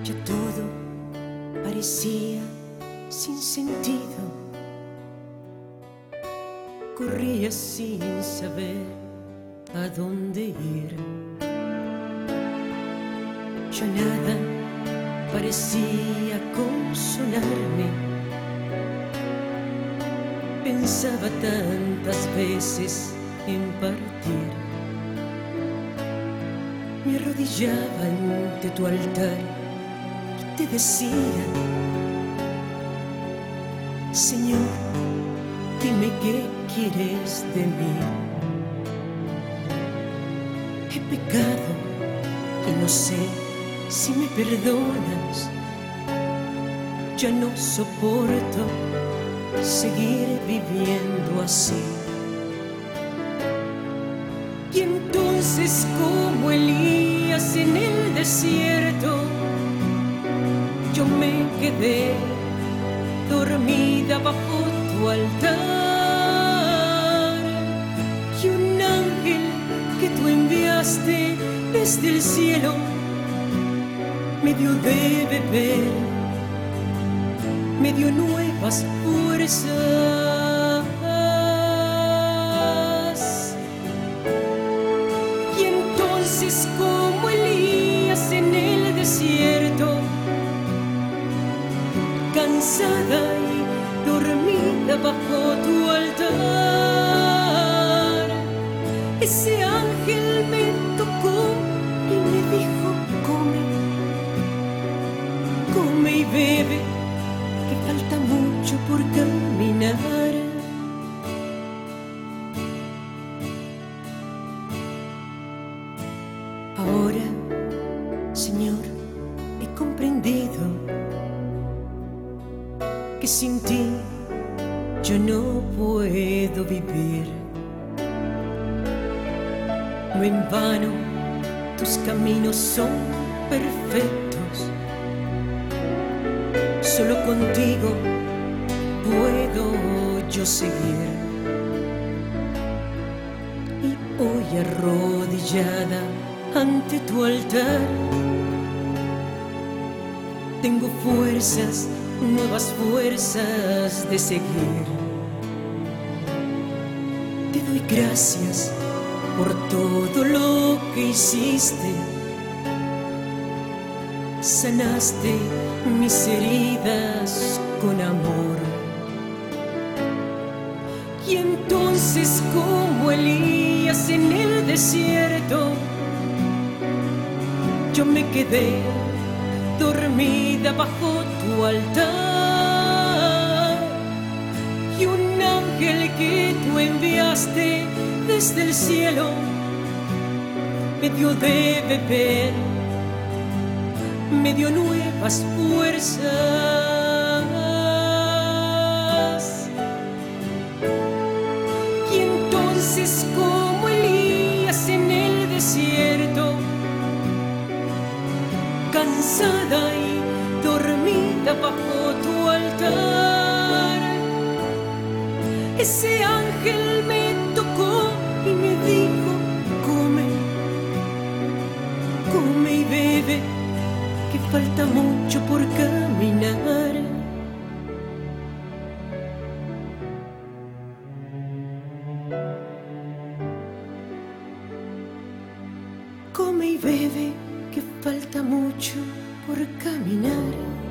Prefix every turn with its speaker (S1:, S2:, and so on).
S1: Ya todo parecía sin sentido. Corría sin saber a dónde ir. Ya nada parecía consolarme. Pensaba tantas veces en partir. Me arrodillaba ante tu altar y te decía: Señor, dime qué quieres de mí. He pecado y no sé si me perdonas. Ya no soporto seguir viviendo así. Y entonces, como Elías en el desierto, yo me quedé dormida bajo tu altar. Y un ángel que tú enviaste desde el cielo me dio de beber, me dio nuevas fuerzas. Y entonces, como Elías en el desierto, cansada y dormida bajo tu altar, ese ángel me tocó y me dijo: come, come y bebe, que falta mucho por caminar. Ahora, Señor, he comprendido que sin ti yo no puedo vivir. No en vano tus caminos son perfectos. Solo contigo puedo yo seguir. Y hoy arrodillada ante tu altar, tengo fuerzas, nuevas fuerzas de seguir. Te doy gracias por todo lo que hiciste. Sanaste mis heridas con amor. Y entonces, como Elías en el desierto, yo me quedé dormida bajo tu altar. Y un ángel que tú enviaste desde el cielo me dio de beber, me dio nuevas fuerzas. Y entonces, como Elías en el desierto, cansada y dormida bajo tu altar, ese ángel me tocó y me dijo: come, come y bebe, que falta mucho por caminar. Come y bebe, que falta mucho por caminar.